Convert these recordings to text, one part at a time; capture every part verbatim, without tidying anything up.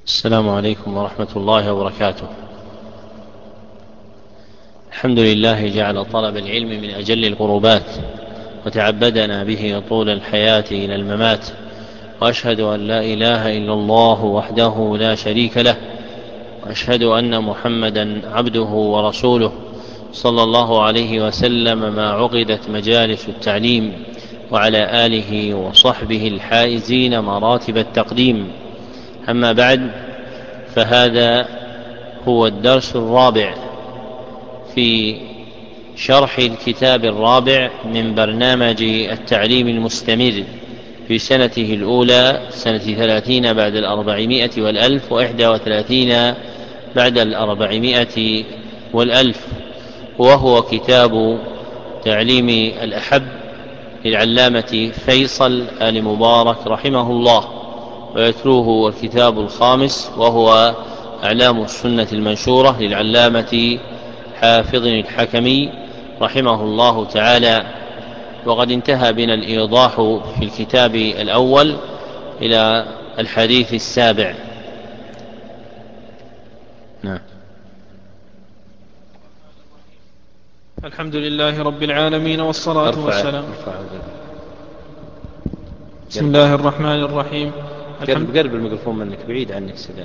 السلام عليكم ورحمة الله وبركاته. الحمد لله جعل طلب العلم من أجل القربات، وتعبدنا به طول الحياة إلى الممات، وأشهد أن لا إله إلا الله وحده لا شريك له، وأشهد أن محمدا عبده ورسوله صلى الله عليه وسلم ما عقدت مجالس التعليم، وعلى آله وصحبه الحائزين مراتب التقديم. أما بعد، فهذا هو الدرس الرابع في شرح الكتاب الرابع من برنامج التعليم المستمر في سنته الأولى، سنة ثلاثين بعد الأربعمائة والألف وإحدى وثلاثين بعد الأربعمائة والألف، وهو كتاب تعليم الأحب للعلامة فيصل آل مبارك رحمه الله، ويتلوه الكتاب الخامس وهو أعلام السنة المنشورة للعلامة حافظ الحكمي رحمه الله تعالى. وقد انتهى بنا الإيضاح في الكتاب الأول إلى الحديث السابع. نعم. الحمد لله رب العالمين، والصلاة أرفع والسلام. أرفع بسم الله الرحمن الرحيم. قرب قرب الميكروفون منك، بعيد عنك سداء.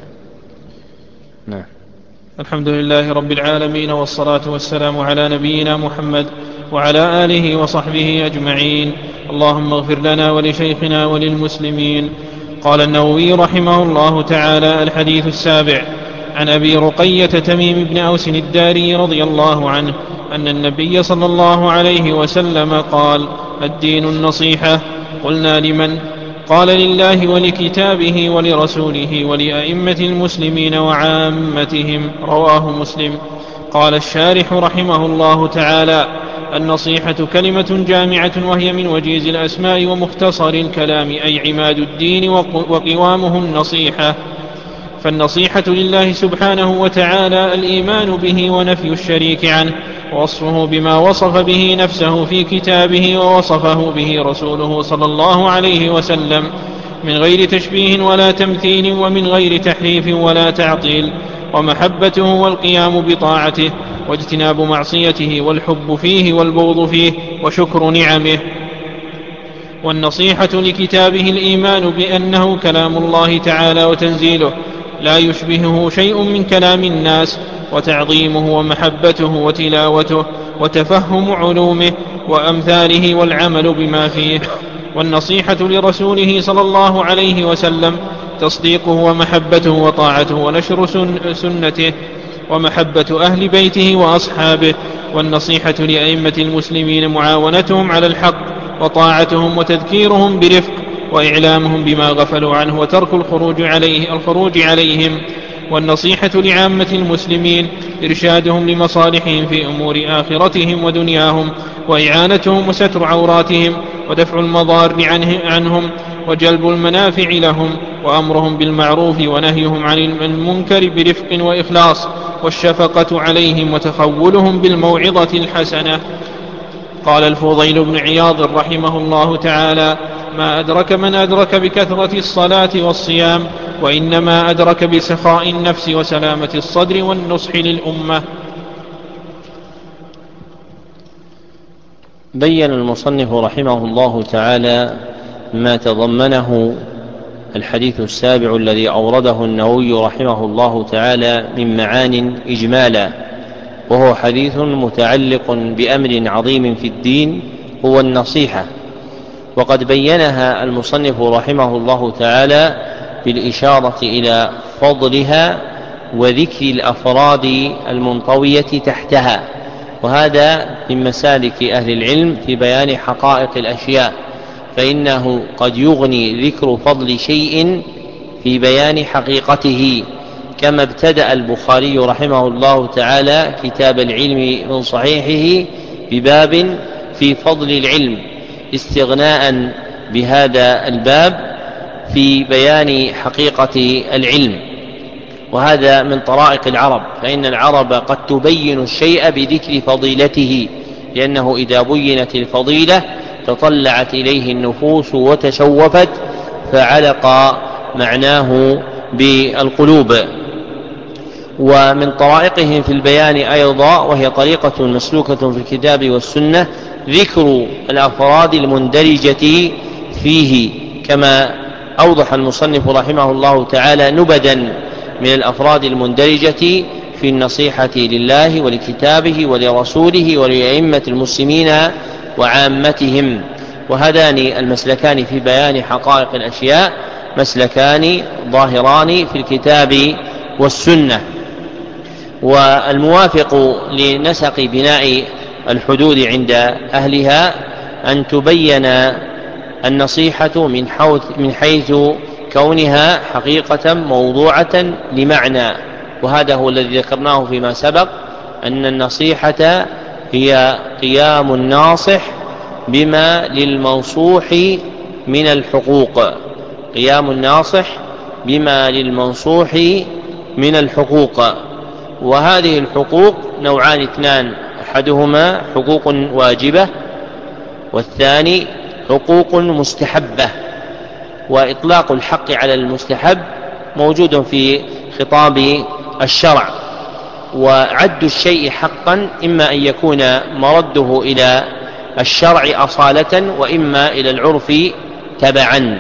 نعم. الحمد لله رب العالمين، والصلاة والسلام على نبينا محمد وعلى آله وصحبه أجمعين. اللهم اغفر لنا ولشيخنا وللمسلمين. قال النووي رحمه الله تعالى: الحديث السابع. عن أبي رقية تميم بن أوس الداري رضي الله عنه أن النبي صلى الله عليه وسلم قال: الدين النصيحة. قلنا: لمن؟ قال: لله ولكتابه ولرسوله ولأئمة المسلمين وعامتهم. رواه مسلم. قال الشارح رحمه الله تعالى: النصيحة كلمة جامعة، وهي من وجيز الأسماء ومختصر الكلام، أي عماد الدين وقوامه النصيحة. فالنصيحة لله سبحانه وتعالى الإيمان به ونفي الشريك عنه، ووصفه بما وصف به نفسه في كتابه ووصفه به رسوله صلى الله عليه وسلم، من غير تشبيه ولا تمثيل، ومن غير تحريف ولا تعطيل، ومحبته والقيام بطاعته، واجتناب معصيته، والحب فيه والبغض فيه، وشكر نعمه. والنصيحة لكتابه الإيمان بأنه كلام الله تعالى وتنزيله، لا يشبهه شيء من كلام الناس، وتعظيمه ومحبته وتلاوته وتفهم علومه وأمثاله، والعمل بما فيه. والنصيحة لرسوله صلى الله عليه وسلم تصديقه ومحبته وطاعته، ونشر سنته، ومحبة أهل بيته وأصحابه. والنصيحة لأئمة المسلمين معاونتهم على الحق، وطاعتهم، وتذكيرهم برفق، وإعلامهم بما غفلوا عنه، وترك الخروج عليه الخروج عليهم. والنصيحة لعامة المسلمين إرشادهم لمصالحهم في أمور آخرتهم ودنياهم، وإعانتهم وستر عوراتهم، ودفع المضار عنهم، وجلب المنافع لهم، وأمرهم بالمعروف ونهيهم عن المنكر برفق وإخلاص، والشفقة عليهم، وتخولهم بالموعظة الحسنة. قال الفضيل بن عياض رحمه الله تعالى: ما أدرك من أدرك بكثرة الصلاة والصيام، وإنما أدرك بسخاء النفس وسلامة الصدر والنصح للأمة. بين المصنف رحمه الله تعالى ما تضمنه الحديث السابع الذي أورده النووي رحمه الله تعالى من معان إجمالا، وهو حديث متعلق بأمر عظيم في الدين هو النصيحة. وقد بينها المصنف رحمه الله تعالى بالإشارة إلى فضلها وذكر الأفراد المنطوية تحتها، وهذا من مسالك أهل العلم في بيان حقائق الأشياء، فإنه قد يغني ذكر فضل شيء في بيان حقيقته، كما ابتدأ البخاري رحمه الله تعالى كتاب العلم من صحيحه بباب في فضل العلم، استغناء بهذا الباب في بيان حقيقة العلم. وهذا من طرائق العرب، فإن العرب قد تبين الشيء بذكر فضيلته، لأنه إذا بينت الفضيلة تطلعت إليه النفوس وتشوفت، فعلق معناه بالقلوب. ومن طرائقهم في البيان أيضا، وهي طريقة مسلوكة في الكتاب والسنة، ذكر الأفراد المندرجة فيه، كما أوضح المصنف رحمه الله تعالى نبدا من الأفراد المندرجة في النصيحة لله ولكتابه ولرسوله ولأئمة المسلمين وعامتهم. وهذان المسلكان في بيان حقائق الأشياء مسلكان ظاهران في الكتاب والسنة. والموافق لنسق بناء الحدود عند أهلها أن تبين النصيحة من حيث كونها حقيقة موضوعة لمعنى، وهذا هو الذي ذكرناه فيما سبق، أن النصيحة هي قيام الناصح بما للمنصوح من الحقوق، قيام الناصح بما للمنصوح من الحقوق. وهذه الحقوق نوعان اثنان، أحدهما حقوق واجبة والثاني حقوق مستحبة. وإطلاق الحق على المستحب موجود في خطاب الشرع، وعد الشيء حقا إما أن يكون مرده إلى الشرع أصالة وإما إلى العرف تبعا.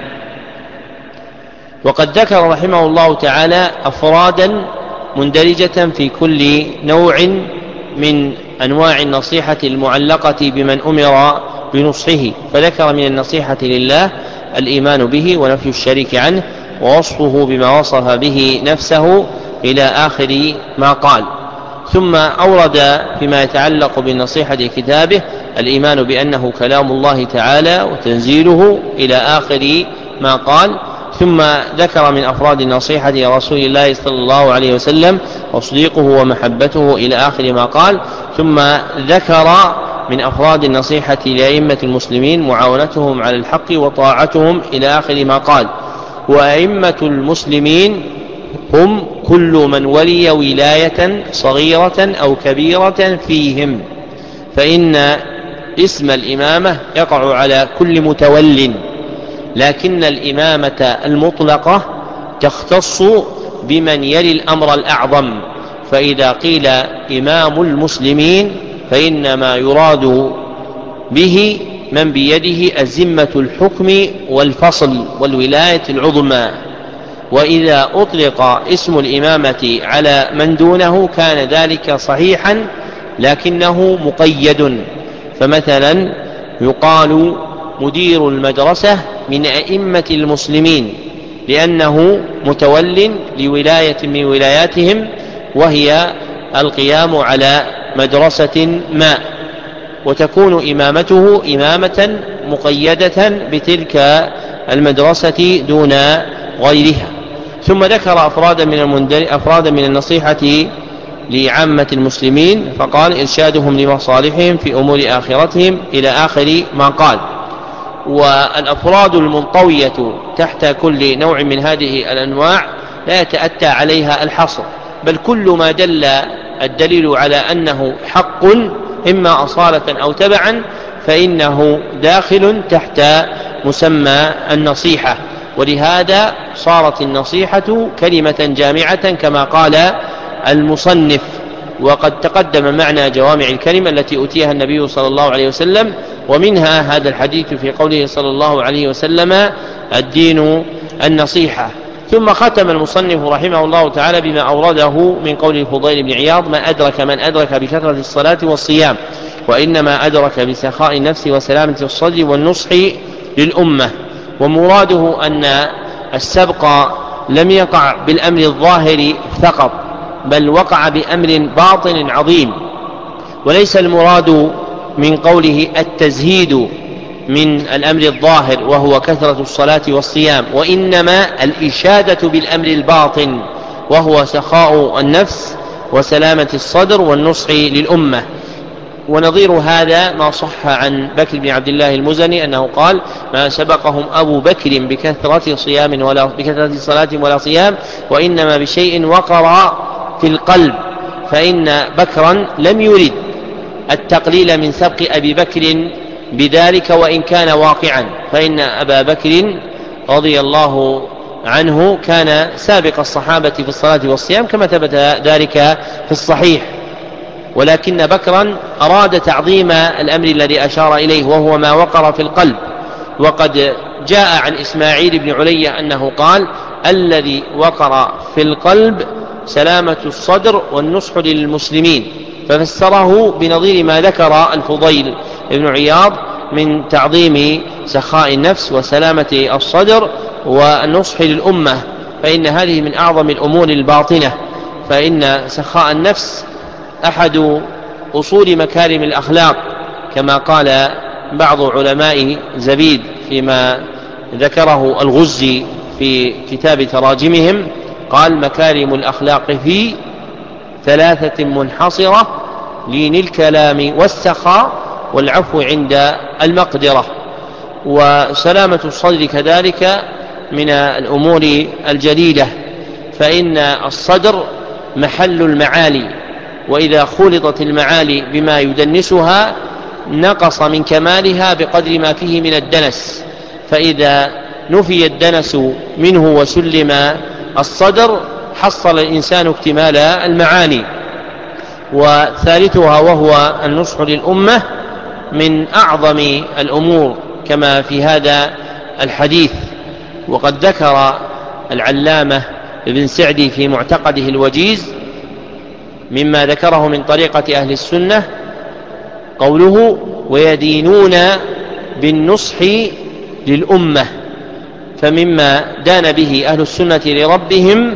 وقد ذكر رحمه الله تعالى أفرادا مندرجة في كل نوع من أنواع النصيحة المعلقة بمن أمر بنصحه، فذكر من النصيحة لله الإيمان به ونفي الشريك عنه ووصفه بما وصف به نفسه إلى آخر ما قال. ثم أورد فيما يتعلق بالنصيحة لكتابه الإيمان بأنه كلام الله تعالى وتنزيله إلى آخر ما قال. ثم ذكر من أفراد النصيحة لرسول الله صلى الله عليه وسلم وصديقه ومحبته إلى آخر ما قال. ثم ذكر من أفراد النصيحة لأئمة المسلمين معاونتهم على الحق وطاعتهم إلى آخر ما قال. وأئمة المسلمين هم كل من ولي ولاية صغيرة أو كبيرة فيهم، فإن اسم الإمامة يقع على كل متول، لكن الإمامة المطلقة تختص بمن يلي الأمر الأعظم. فإذا قيل إمام المسلمين فإنما يراد به من بيده أزمة الحكم والفصل والولاية العظمى. وإذا أطلق اسم الإمامة على من دونه كان ذلك صحيحا لكنه مقيد. فمثلا يقال مدير المدرسة من أئمة المسلمين لأنه متول لولاية من ولاياتهم، وهي القيام على مدرسة ما، وتكون إمامته إمامة مقيدة بتلك المدرسة دون غيرها. ثم ذكر أفرادا من, أفرادا من النصيحة لعامة المسلمين فقال إرشادهم لمصالحهم في أمور آخرتهم إلى آخر ما قال. والأفراد المنطوية تحت كل نوع من هذه الأنواع لا يتأتى عليها الحصر، بل كل ما دل الدليل على أنه حق إما أصالة أو تبعا فإنه داخل تحت مسمى النصيحة. ولهذا صارت النصيحة كلمة جامعة كما قال المصنف. وقد تقدم معنى جوامع الكلمة التي أتيها النبي صلى الله عليه وسلم، ومنها هذا الحديث في قوله صلى الله عليه وسلم الدين النصيحة. ثم ختم المصنف رحمه الله تعالى بما أورده من قول الفضيل بن عياض: ما أدرك من أدرك بكثرة الصلاة والصيام، وإنما أدرك بسخاء النفس وسلامة الصدر والنصح للأمة. ومراده أن السبق لم يقع بالأمر الظاهر فقط، بل وقع بأمر باطن عظيم. وليس المراد من قوله التزهيد من الأمر الظاهر وهو كثرة الصلاة والصيام، وإنما الإشادة بالأمر الباطن وهو سخاء النفس وسلامة الصدر والنصح للأمة. ونظير هذا ما صح عن بكر بن عبد الله المزني أنه قال: ما سبقهم أبو بكر بكثرة صيام ولا بكثرة صلاة ولا صيام، وإنما بشيء وقر في القلب، فإن بكرا لم يرد التقليل من سبق أبي بكر بذلك وإن كان واقعا، فإن أبا بكر رضي الله عنه كان سابق الصحابة في الصلاة والصيام كما ثبت ذلك في الصحيح، ولكن بكرا أراد تعظيم الأمر الذي أشار إليه وهو ما وقر في القلب. وقد جاء عن إسماعيل بن علية أنه قال: الذي وقر في القلب سلامة الصدر والنصح للمسلمين، ففسره بنظير ما ذكر الفضيل بن عياض من تعظيم سخاء النفس وسلامة الصدر والنصح للأمة، فإن هذه من أعظم الأمور الباطنة، فإن سخاء النفس أحد أصول مكارم الأخلاق، كما قال بعض علماء زبيد فيما ذكره الغزي في كتاب تراجمهم، قال: مكارم الأخلاق في ثلاثة منحصرة: لين الكلام والسخاء والعفو عند المقدرة. وسلامة الصدر كذلك من الأمور الجليلة، فإن الصدر محل المعالي، وإذا خلطت المعالي بما يدنسها نقص من كمالها بقدر ما فيه من الدنس، فإذا نفي الدنس منه وسلم الصدر حصل الإنسان اكتمال المعاني. وثالثها وهو النصح للأمة من أعظم الأمور كما في هذا الحديث. وقد ذكر العلامة ابن سعدي في معتقده الوجيز مما ذكره من طريقة أهل السنة قوله: ويدينون بالنصح للأمة، فمما دان به أهل السنة لربهم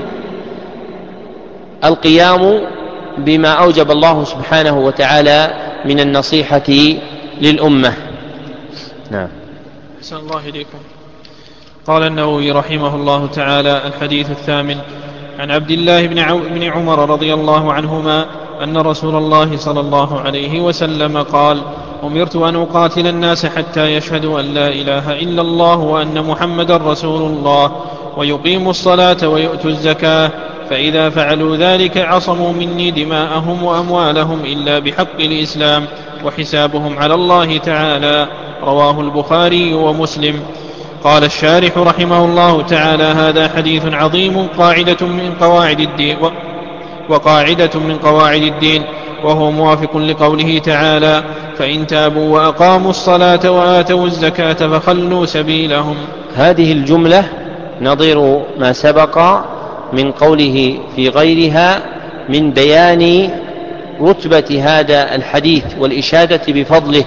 القيام بما أوجب الله سبحانه وتعالى من النصيحة للأمة. نعم. أحسن الله إليكم. قال النووي رحمه الله تعالى: الحديث الثامن عن عبد الله بن, عو... بن عمر رضي الله عنهما أن رسول الله صلى الله عليه وسلم قال: أمرت أن أقاتل الناس حتى يشهدوا أن لا إله إلا الله وأن محمدا رسول الله ويقيموا الصلاة ويؤتوا الزكاة، فإذا فعلوا ذلك عصموا مني دماءهم وأموالهم إلا بحق الإسلام وحسابهم على الله تعالى. رواه البخاري ومسلم. قال الشارح رحمه الله تعالى: هذا حديث عظيم قاعدة من قواعد الدين وقاعدة من قواعد الدين، وهو موافق لقوله تعالى: فإن تابوا وأقاموا الصلاة وآتوا الزكاة فخلوا سبيلهم. هذه الجملة نظير ما سبق من قوله في غيرها من بيان رتبة هذا الحديث والإشادة بفضله.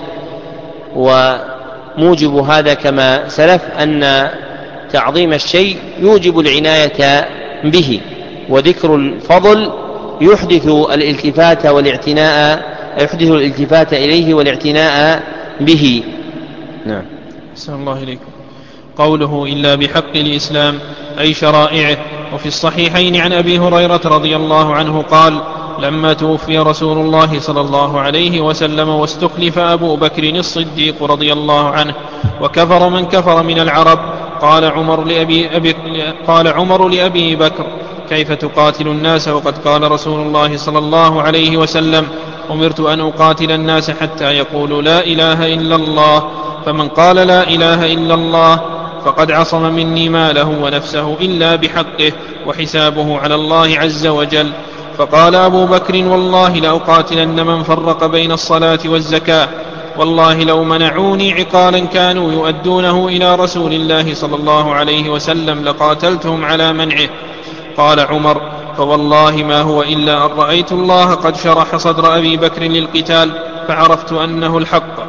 وموجب هذا كما سلف أن تعظيم الشيء يوجب العناية به، وذكر الفضل يحدث الالتفات والاعتناء يحدث الالتفات إليه والاعتناء به. نعم. أحسن الله إليكم. قوله إلا بحق الإسلام أي شرائعه. وفي الصحيحين عن أبي هريرة رضي الله عنه قال: لما توفي رسول الله صلى الله عليه وسلم واستخلف أبو بكر الصديق رضي الله عنه وكفر من كفر من العرب، قال عمر لأبي, أبي قال عمر لأبي بكر: كيف تقاتل الناس وقد قال رسول الله صلى الله عليه وسلم: أمرت أن أقاتل الناس حتى يقولوا لا إله إلا الله، فمن قال لا إله إلا الله فقد عصم مني ماله ونفسه إلا بحقه وحسابه على الله عز وجل. فقال أبو بكر: والله لأقاتلن من فرق بين الصلاة والزكاة، والله لو منعوني عقالا كانوا يؤدونه إلى رسول الله صلى الله عليه وسلم لقاتلتهم على منعه. قال عمر: فوالله ما هو إلا أن رأيت الله قد شرح صدر أبي بكر للقتال فعرفت أنه الحق.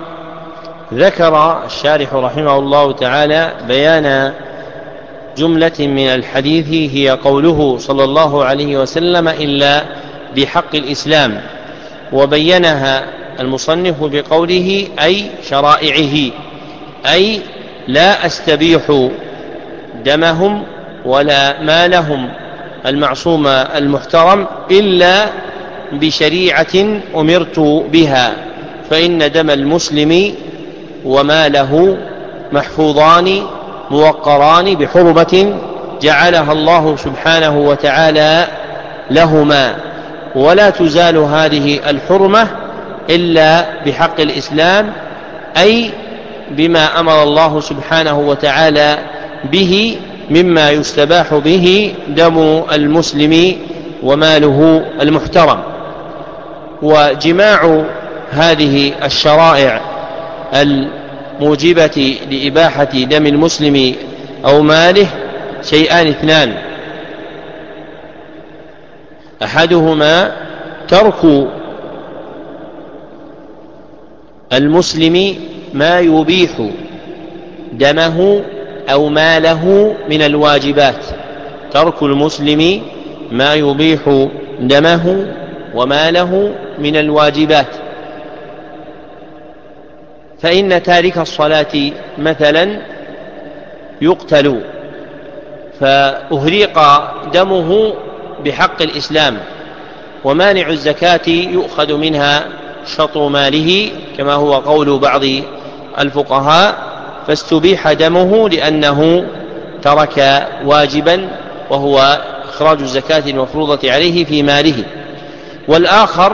ذكر الشارح رحمه الله تعالى بيان جملة من الحديث هي قوله صلى الله عليه وسلم إلا بحق الإسلام، وبينها المصنف بقوله أي شرائعه، أي لا أستبيح دمهم ولا مالهم المعصوم المحترم إلا بشريعة أمرت بها، فإن دم المسلم وماله محفوظان موقران بحرمة جعلها الله سبحانه وتعالى لهما، ولا تزال هذه الحرمة إلا بحق الإسلام، أي بما أمر الله سبحانه وتعالى به مما يستباح به دم المسلم وماله المحترم. وجماع هذه الشرائع الموجبة لإباحة دم المسلم أو ماله شيئان اثنان: أحدهما ترك المسلم ما يبيح دمه أو ماله من الواجبات، ترك المسلم ما يبيح دمه وماله من الواجبات. فإن تارك الصلاة مثلا يقتل فأهريق دمه بحق الإسلام، ومانع الزكاة يؤخذ منها شطر ماله كما هو قول بعض الفقهاء، فاستبيح دمه لأنه ترك واجبا وهو إخراج الزكاة المفروضة عليه في ماله. والآخر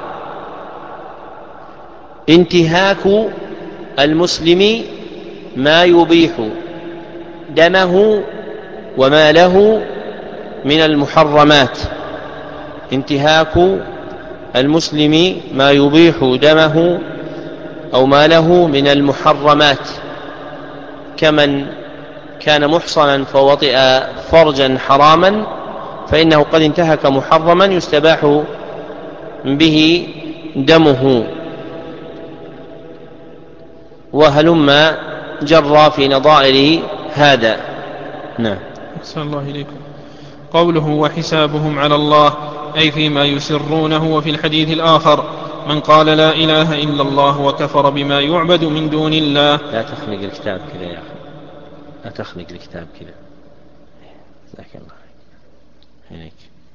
انتهاك المسلم ما يبيح دمه وماله من المحرمات، انتهاك المسلم ما يبيح دمه أو ماله من المحرمات، كمن كان محصنا فوطئ فرجا حراما فإنه قد انتهك محرما يستباح به دمه، وهلما جرى في نظائر هذا. نعم. أحسن الله إليكم. قوله وحسابهم على الله أي فيما يسرونه. وفي الحديث الآخر من قال لا إله إلا الله وكفر بما يعبد من دون الله. لا تخنق الكتاب كذا يا أخي، لا تخنق الكتاب كذا. جزاك الله هيك.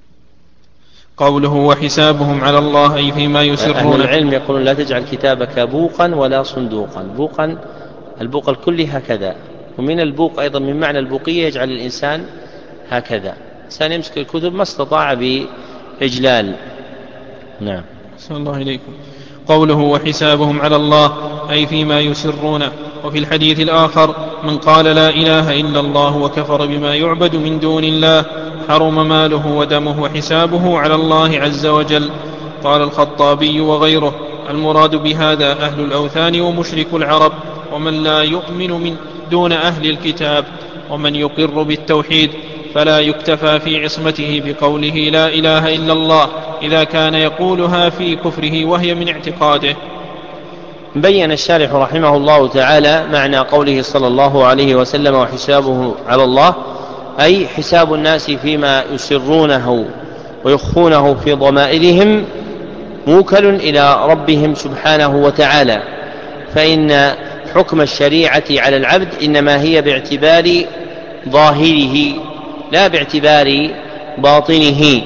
قوله وحسابهم على الله أي فيما يسرون. أهل العلم يقولون لا تجعل كتابك بوقا ولا صندوقا. بوقا البوق الكلي هكذا، ومن البوق أيضا من معنى البوقية يجعل الإنسان هكذا، الإنسان يمسك الكتب ما استطاع بإجلال. نعم. صلى الله إليكم. قوله وحسابهم على الله أي فيما يسرون. وفي الحديث الآخر من قال لا إله إلا الله وكفر بما يعبد من دون الله حرم ماله ودمه وحسابه على الله عز وجل. قال الخطابي وغيره المراد بهذا أهل الأوثان ومشرك العرب ومن لا يؤمن من دون أهل الكتاب، ومن يقر بالتوحيد فلا يكتفى في عصمته بقوله لا إله إلا الله إذا كان يقولها في كفره وهي من اعتقاده. بين الشارح رحمه الله تعالى معنى قوله صلى الله عليه وسلم وحسابه على الله أي حساب الناس فيما يسرونه ويخفونه في ضمائرهم موكل إلى ربهم سبحانه وتعالى، فإن حكم الشريعة على العبد إنما هي باعتبار ظاهره لا باعتبار باطنه.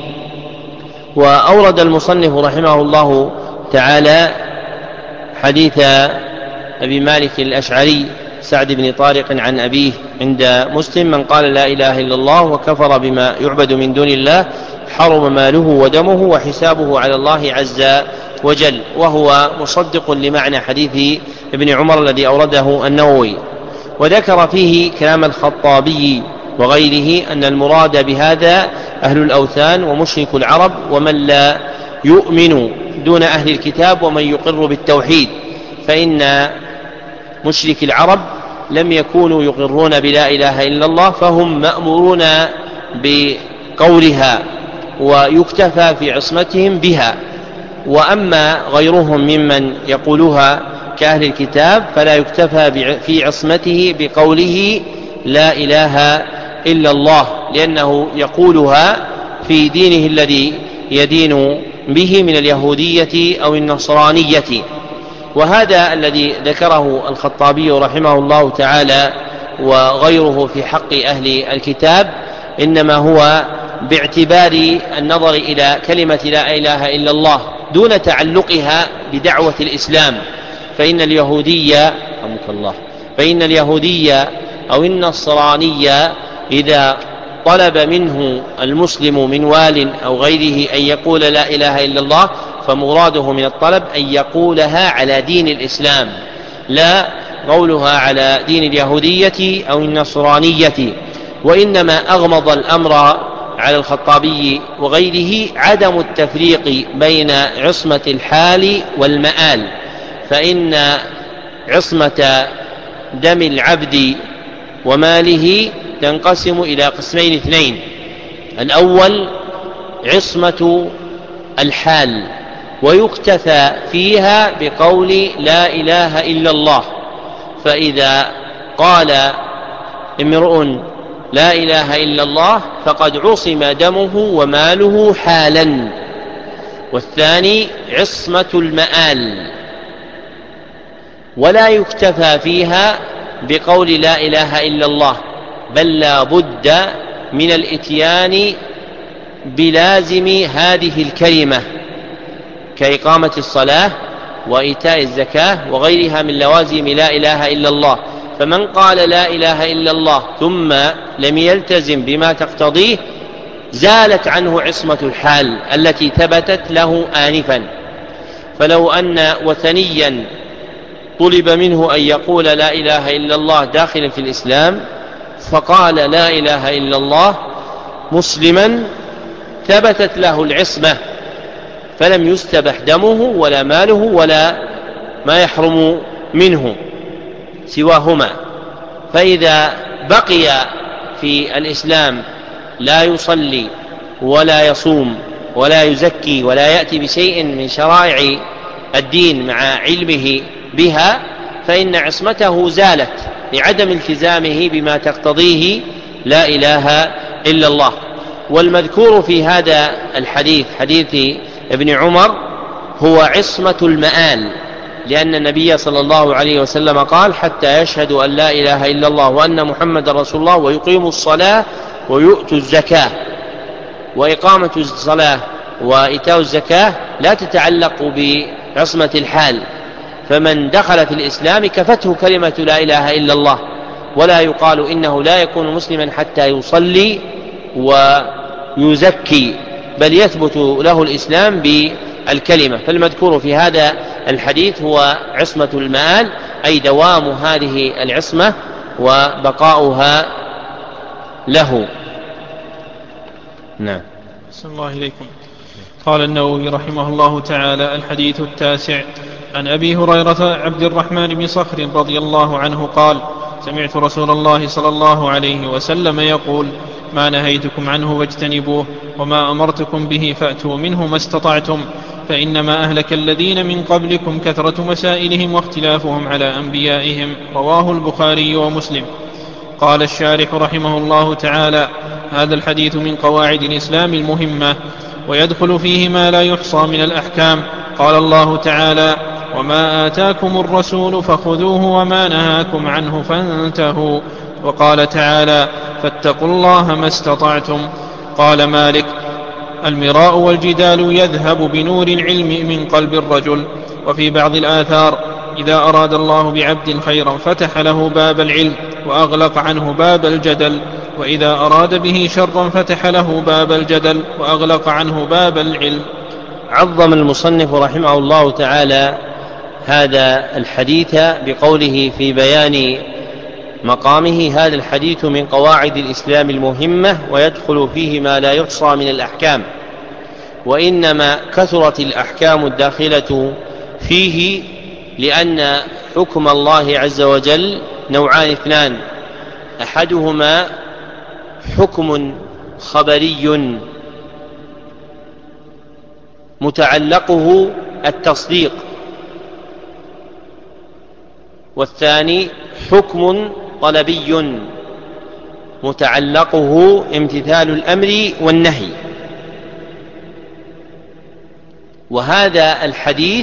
وأورد المصنف رحمه الله تعالى حديث أبي مالك الأشعري سعد بن طارق عن أبيه عند مسلم من قال لا إله إلا الله وكفر بما يعبد من دون الله حرم ماله ودمه وحسابه على الله عز وجل، وهو مصدق لمعنى حديث ابن عمر الذي أورده النووي. وذكر فيه كلام الخطابي وغيره أن المراد بهذا أهل الأوثان ومشرك العرب ومن لا يؤمن دون أهل الكتاب ومن يقر بالتوحيد، فإن مشرك العرب لم يكونوا يقرون بلا إله إلا الله فهم مأمورون بقولها ويكتفى في عصمتهم بها، وأما غيرهم ممن يقولها كأهل الكتاب فلا يكتفى في عصمته بقوله لا إله إلا الله، لأنه يقولها في دينه الذي يدين به من اليهودية أو النصرانية. وهذا الذي ذكره الخطابي رحمه الله تعالى وغيره في حق أهل الكتاب إنما هو باعتبار النظر إلى كلمة لا إله إلا الله دون تعلقها بدعوة الإسلام، فإن اليهودية رحمك الله فإن اليهودية أو النصرانية إذا طلب منه المسلم من وال أو غيره أن يقول لا إله إلا الله فمراده من الطلب أن يقولها على دين الإسلام لا قولها على دين اليهودية أو النصرانية، وإنما أغمض الأمر على الخطابي وغيره عدم التفريق بين عصمة الحال والمآل، فإن عصمة دم العبد وماله تنقسم إلى قسمين اثنين: الأول عصمة الحال، ويكتفى فيها بقول لا إله إلا الله، فإذا قال امرؤ لا إله إلا الله فقد عصم دمه وماله حالا. والثاني عصمة المآل، ولا يكتفى فيها بقول لا إله إلا الله، بل لا بد من الإتيان بلازم هذه الكلمة كإقامة الصلاة وإيتاء الزكاة وغيرها من لوازم لا إله إلا الله. فمن قال لا إله إلا الله ثم لم يلتزم بما تقتضيه زالت عنه عصمة الحال التي ثبتت له آنفا. فلو أن وثنيا طلب منه أن يقول لا إله إلا الله داخلا في الإسلام فقال لا إله إلا الله مسلما ثبتت له العصمة، فلم يستبح دمه ولا ماله ولا ما يحرم منه سواهما. فإذا بقي في الإسلام لا يصلي ولا يصوم ولا يزكي ولا يأتي بشيء من شرائع الدين مع علمه بها فإن عصمته زالت لعدم التزامه بما تقتضيه لا إله إلا الله. والمذكور في هذا الحديث حديث ابن عمر هو عصمة المآل، لأن النبي صلى الله عليه وسلم قال حتى يشهدوا أن لا إله إلا الله وأن محمد رسول الله ويقيموا الصلاة ويؤتوا الزكاة. وإقامة الصلاة وإيتاء الزكاة لا تتعلق بعصمة الحال، فمن دخل في الإسلام كفته كلمة لا إله إلا الله، ولا يقال إنه لا يكون مسلما حتى يصلي ويزكي، بل يثبت له الإسلام بالكلمة. فالمذكور في هذا الحديث هو عصمة المآل، أي دوام هذه العصمة وبقاؤها له. نعم. صلى الله إليكم. قال النووي رحمه الله تعالى: الحديث التاسع عن أبي هريرة عبد الرحمن بن صخر رضي الله عنه قال: سمعت رسول الله صلى الله عليه وسلم يقول: ما نهيتكم عنه فاجتنبوه، وما أمرتكم به فأتوا منه ما استطعتم، فإنما أهلك الذين من قبلكم كثرة مسائلهم واختلافهم على أنبيائهم. رواه البخاري ومسلم. قال الشارح رحمه الله تعالى: هذا الحديث من قواعد الإسلام المهمة، ويدخل فيه ما لا يحصى من الأحكام. قال الله تعالى: وما آتاكم الرسول فخذوه وما نهاكم عنه فانتهوا. وقال تعالى: فاتقوا الله ما استطعتم. قال مالك: المراء والجدال يذهب بنور العلم من قلب الرجل. وفي بعض الآثار: إذا أراد الله بعبد خيرا فتح له باب العلم وأغلق عنه باب الجدل، وإذا أراد به شرا فتح له باب الجدل وأغلق عنه باب العلم. عظم المصنف رحمه الله تعالى هذا الحديث بقوله في بيان مقامه: هذا الحديث من قواعد الإسلام المهمة، ويدخل فيه ما لا يحصى من الأحكام. وإنما كثرت الأحكام الداخلة فيه لأن حكم الله عز وجل نوعان اثنان: أحدهما حكم خبري متعلقه التصديق، والثاني حكم طلبي متعلقه امتثال الأمر والنهي. وهذا الحديث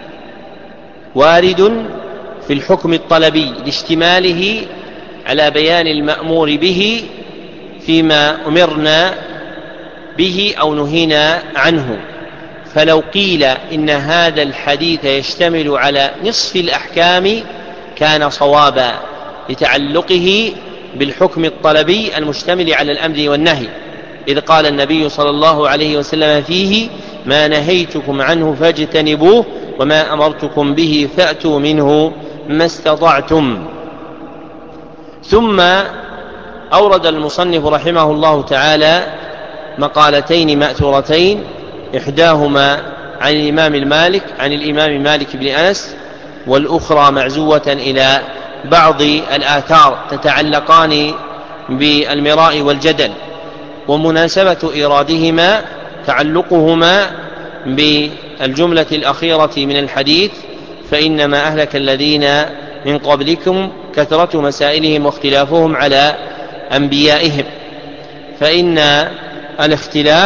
وارد في الحكم الطلبي لاشتماله على بيان المأمور به فيما أمرنا به أو نهينا عنه. فلو قيل إن هذا الحديث يشتمل على نصف الأحكام كان صوابا لتعلقه بالحكم الطلبي المشتمل على الأمر والنهي، إذ قال النبي صلى الله عليه وسلم فيه: ما نهيتكم عنه فاجتنبوه وما أمرتكم به فأتوا منه ما استطعتم. ثم أورد المصنف رحمه الله تعالى مقالتين مأثورتين، إحداهما عن الإمام المالك عن الإمام مالك بن أنس، والأخرى معزوة إلى بعض الآثار تتعلقان بالمراء والجدل، ومناسبة إيرادهما تعلقهما بالجملة الأخيرة من الحديث: فإنما أهلك الذين من قبلكم كثرة مسائلهم واختلافهم على أنبيائهم. فإن الاختلاف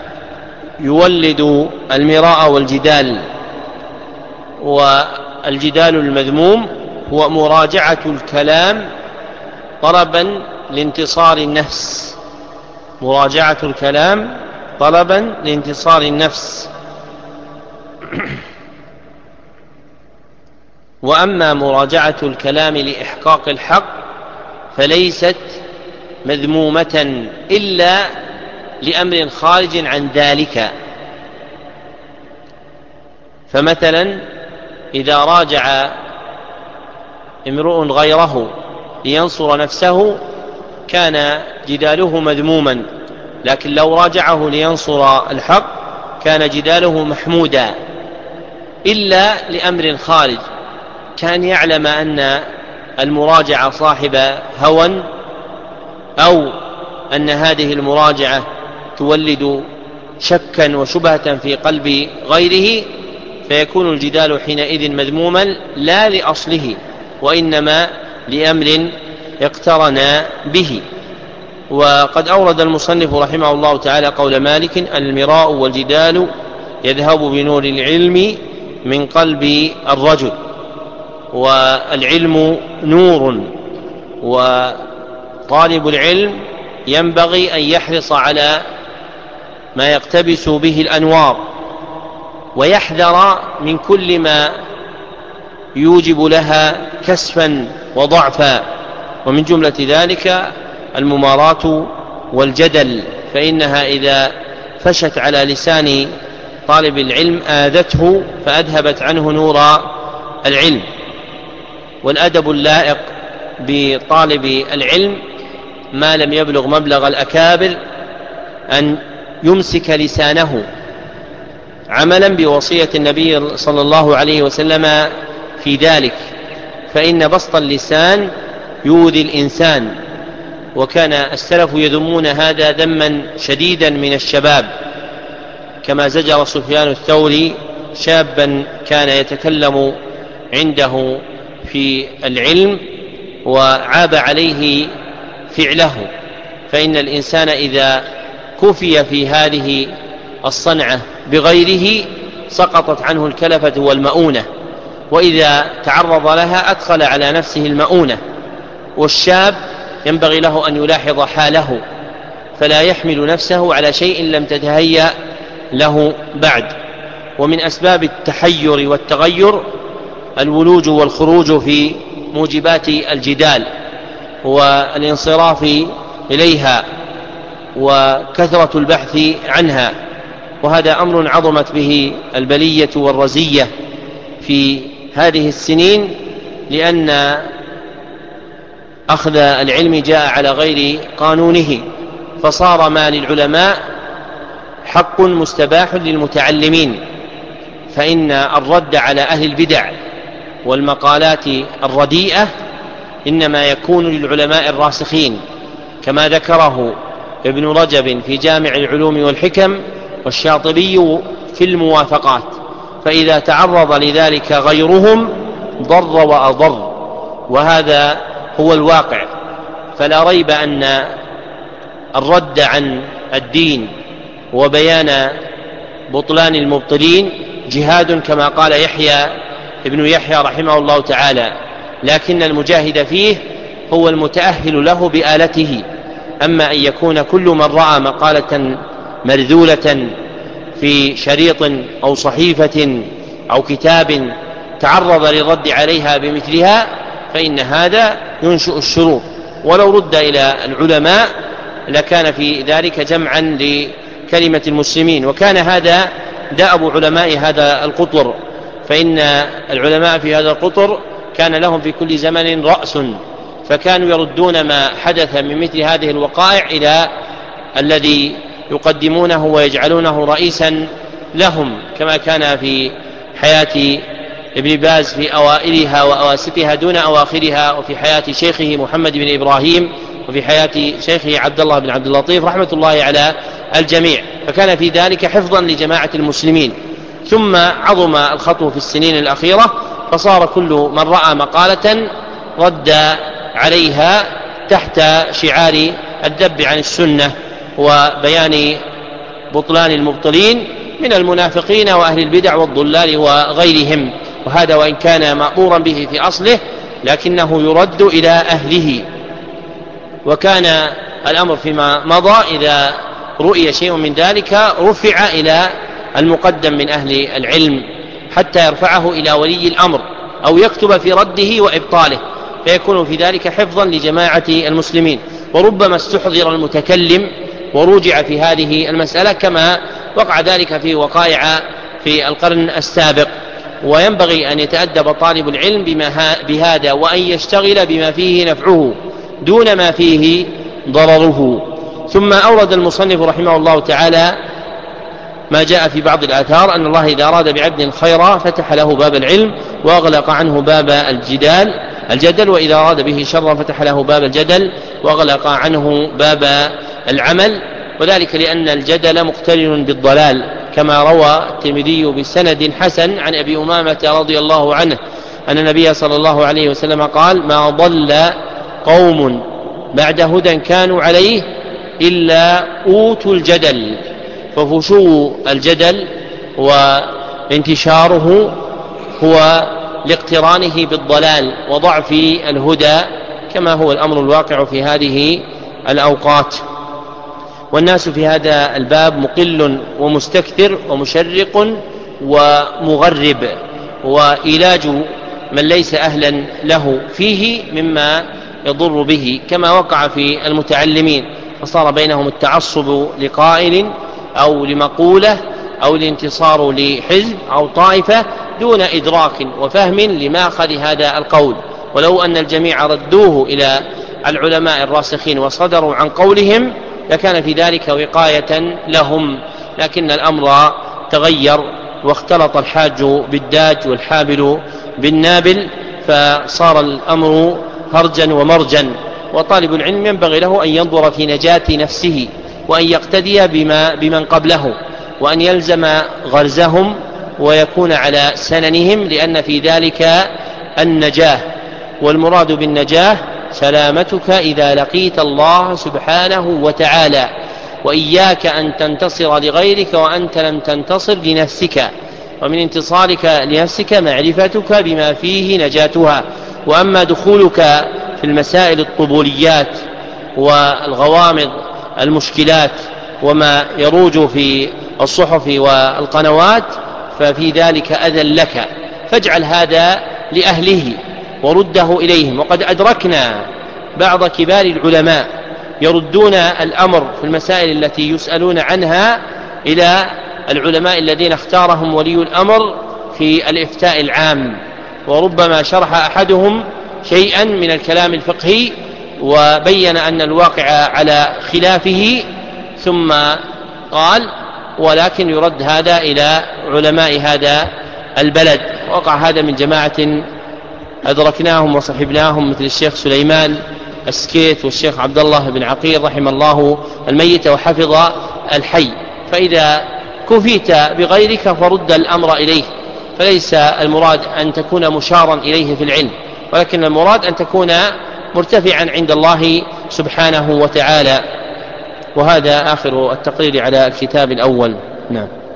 يولد المراء والجدال، والجدال المذموم هو مراجعة الكلام طلبا لانتصار النفس، مراجعة الكلام طلبا لانتصار النفس. وأما مراجعة الكلام لإحقاق الحق فليست مذمومة إلا لأمر خارج عن ذلك. فمثلا إذا راجع امرؤ غيره لينصر نفسه كان جداله مذموما، لكن لو راجعه لينصر الحق كان جداله محمودا، إلا لأمر خارج، كان يعلم أن المراجعة صاحب هوى، أو أن هذه المراجعة تولد شكا وشبهة في قلب غيره، فيكون الجدال حينئذ مذموما لا لأصله، وإنما لأمر اقترن به. وقد أورد المصنف رحمه الله تعالى قول مالك: المراء والجدال يذهب بنور العلم من قلب الرجل. والعلم نور، وطالب العلم ينبغي أن يحرص على ما يقتبس به الأنوار، ويحذر من كل ما يوجب لها كسفا وضعفا، ومن جملة ذلك المماراة والجدل، فإنها إذا فشت على لسان طالب العلم آذته فأذهبت عنه نور العلم. والأدب اللائق بطالب العلم ما لم يبلغ مبلغ الأكابر أن يمسك لسانه عملا بوصية النبي صلى الله عليه وسلم في ذلك، فإن بسط اللسان يؤذي الإنسان. وكان السلف يذمون هذا ذما شديدا من الشباب، كما زجر سفيان الثوري شابا كان يتكلم عنده في العلم وعاب عليه فعله. فإن الإنسان إذا كفي في هذه الصنعة بغيره سقطت عنه الكلفة والمؤونة، وإذا تعرض لها أدخل على نفسه المؤونة. والشاب ينبغي له أن يلاحظ حاله، فلا يحمل نفسه على شيء لم تتهيأ له بعد. ومن أسباب التحير والتغير الولوج والخروج في موجبات الجدال والانصراف إليها وكثرة البحث عنها، وهذا أمر عظمت به البلية والرزية في هذه السنين، لأن أخذ العلم جاء على غير قانونه، فصار ما للعلماء حق مستباح للمتعلمين. فإن الرد على أهل البدع والمقالات الرديئة إنما يكون للعلماء الراسخين، كما ذكره ابن رجب في جامع العلوم والحكم والشاطبي في الموافقات. فإذا تعرض لذلك غيرهم ضر وأضر، وهذا هو الواقع. فلا ريب أن الرد عن الدين وبيان بطلان المبطلين جهاد، كما قال يحيى ابن يحيى رحمه الله تعالى، لكن المجاهد فيه هو المتأهل له بآلته. أما أن يكون كل من رأى مقالة مرذولة في شريط أو صحيفة أو كتاب تعرض للرد عليها بمثلها، فإن هذا ينشئ الشرور. ولو رد إلى العلماء لكان في ذلك جمعا لكلمة المسلمين، وكان هذا دأب علماء هذا القطر، فإن العلماء في هذا القطر كان لهم في كل زمن رأس فكانوا يردون ما حدث من مثل هذه الوقائع إلى الذي يقدمونه ويجعلونه رئيسا لهم، كما كان في حياة ابن باز في أوائلها وأواسطها دون أواخرها، وفي حياة شيخه محمد بن إبراهيم، وفي حياة شيخه عبد الله بن عبد اللطيف رحمة الله على الجميع، فكان في ذلك حفظا لجماعة المسلمين. ثم عظم الخطو في السنين الأخيرة، فصار كل من رأى مقالة رد عليها تحت شعار الذب عن السنة وبيان بطلان المبطلين من المنافقين وأهل البدع والضلال وغيرهم، وهذا وإن كان مأمورا به في أصله لكنه يرد إلى أهله. وكان الأمر فيما مضى إذا رؤي شيء من ذلك رفع إلى المقدم من أهل العلم حتى يرفعه إلى ولي الأمر أو يكتب في رده وإبطاله، فيكون في ذلك حفظا لجماعة المسلمين. وربما استحضر المتكلم ورجع في هذه المسألة كما وقع ذلك في وقائع في القرن السابق. وينبغي أن يتأدب طالب العلم بهذا، وأن يشتغل بما فيه نفعه دون ما فيه ضرره. ثم أورد المصنف رحمه الله تعالى ما جاء في بعض الآثار أن الله إذا أراد بعبد خيرا فتح له باب العلم وأغلق عنه باب الجدال الجدل، وإذا أراد به شرا فتح له باب الجدل وأغلق عنه باب العمل، وذلك لأن الجدل مقترن بالضلال، كما روى الترمذي بسند حسن عن أبي أمامة رضي الله عنه أن النبي صلى الله عليه وسلم قال: ما ضل قوم بعد هدى كانوا عليه إلا أوتوا الجدل. ففشو الجدل وانتشاره هو لاقترانه بالضلال وضعف الهدى، كما هو الأمر الواقع في هذه الأوقات. والناس في هذا الباب مقل ومستكثر ومشرق ومغرب، وإيلاج من ليس أهلا له فيه مما يضر به، كما وقع في المتعلمين، فصار بينهم التعصب لقائل أو لمقولة أو الانتصار لحزب أو طائفة دون إدراك وفهم لماخذ هذا القول. ولو أن الجميع ردوه إلى العلماء الراسخين وصدروا عن قولهم لكان في ذلك وقاية لهم، لكن الأمر تغير واختلط الحاج بالداج والحابل بالنابل، فصار الأمر هرجا ومرجا. وطالب العلم ينبغي له أن ينظر في نجاة نفسه، وأن يقتدي بما بمن قبله، وأن يلزم غرزهم ويكون على سننهم، لأن في ذلك النجاة. والمراد بالنجاة سلامتك إذا لقيت الله سبحانه وتعالى، وإياك أن تنتصر لغيرك وأنت لم تنتصر لنفسك، ومن انتصارك لنفسك معرفتك بما فيه نجاتها. وأما دخولك في المسائل الطبوليات والغوامض المشكلات وما يروج في الصحف والقنوات ففي ذلك أذى لك، فاجعل هذا لأهله ورده إليهم. وقد أدركنا بعض كبار العلماء يردون الأمر في المسائل التي يسألون عنها إلى العلماء الذين اختارهم ولي الأمر في الإفتاء العام، وربما شرح أحدهم شيئا من الكلام الفقهي وبين أن الواقع على خلافه، ثم قال: ولكن يرد هذا إلى علماء هذا البلد. وقع هذا من جماعة أدركناهم وصحبناهم مثل الشيخ سليمان السكيت والشيخ عبد الله بن عقيل رحم الله الميت وحفظ الحي. فإذا كفيت بغيرك فرد الأمر إليه، فليس المراد أن تكون مشارا إليه في العلم، ولكن المراد أن تكون مرتفعا عند الله سبحانه وتعالى. وهذا آخر التقرير على الكتاب الأول. نعم.